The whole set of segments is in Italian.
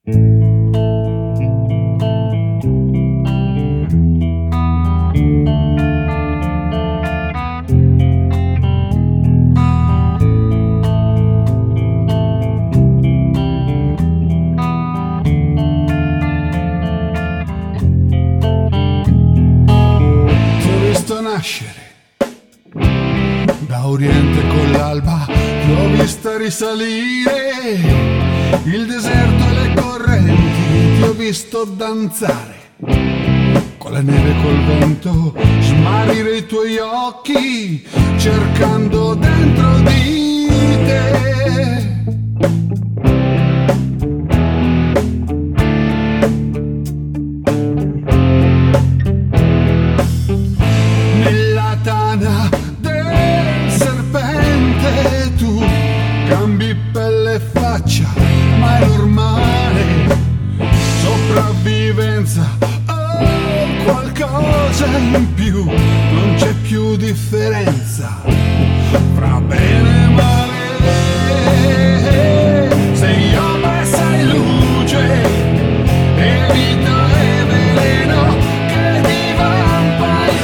Da oriente con l'alba ti ho vista risalire il deserto e le correnti, ti ho visto danzare con la neve e col vento, smarrire i tuoi occhi cercando dentro di te. Cambi pelle e faccia, ma è normale. Sopravvivenza, oh, qualcosa in più. Non c'è più differenza fra bene e male. Sei ombra e sei luce, e vita e veleno che divampa in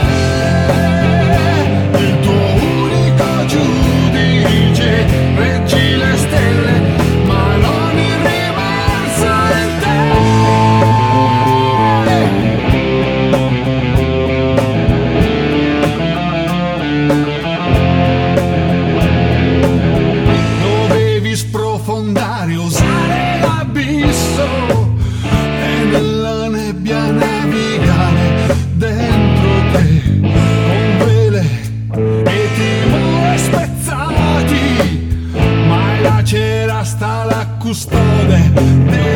te. Il tuo unico giudice, reggi le stelle, ma non il riverso in te. Dovevi sprofondare, osare l'abisso e nella nebbia navigare dentro te con vele e timore spezzati. Ma là c'era sta la custode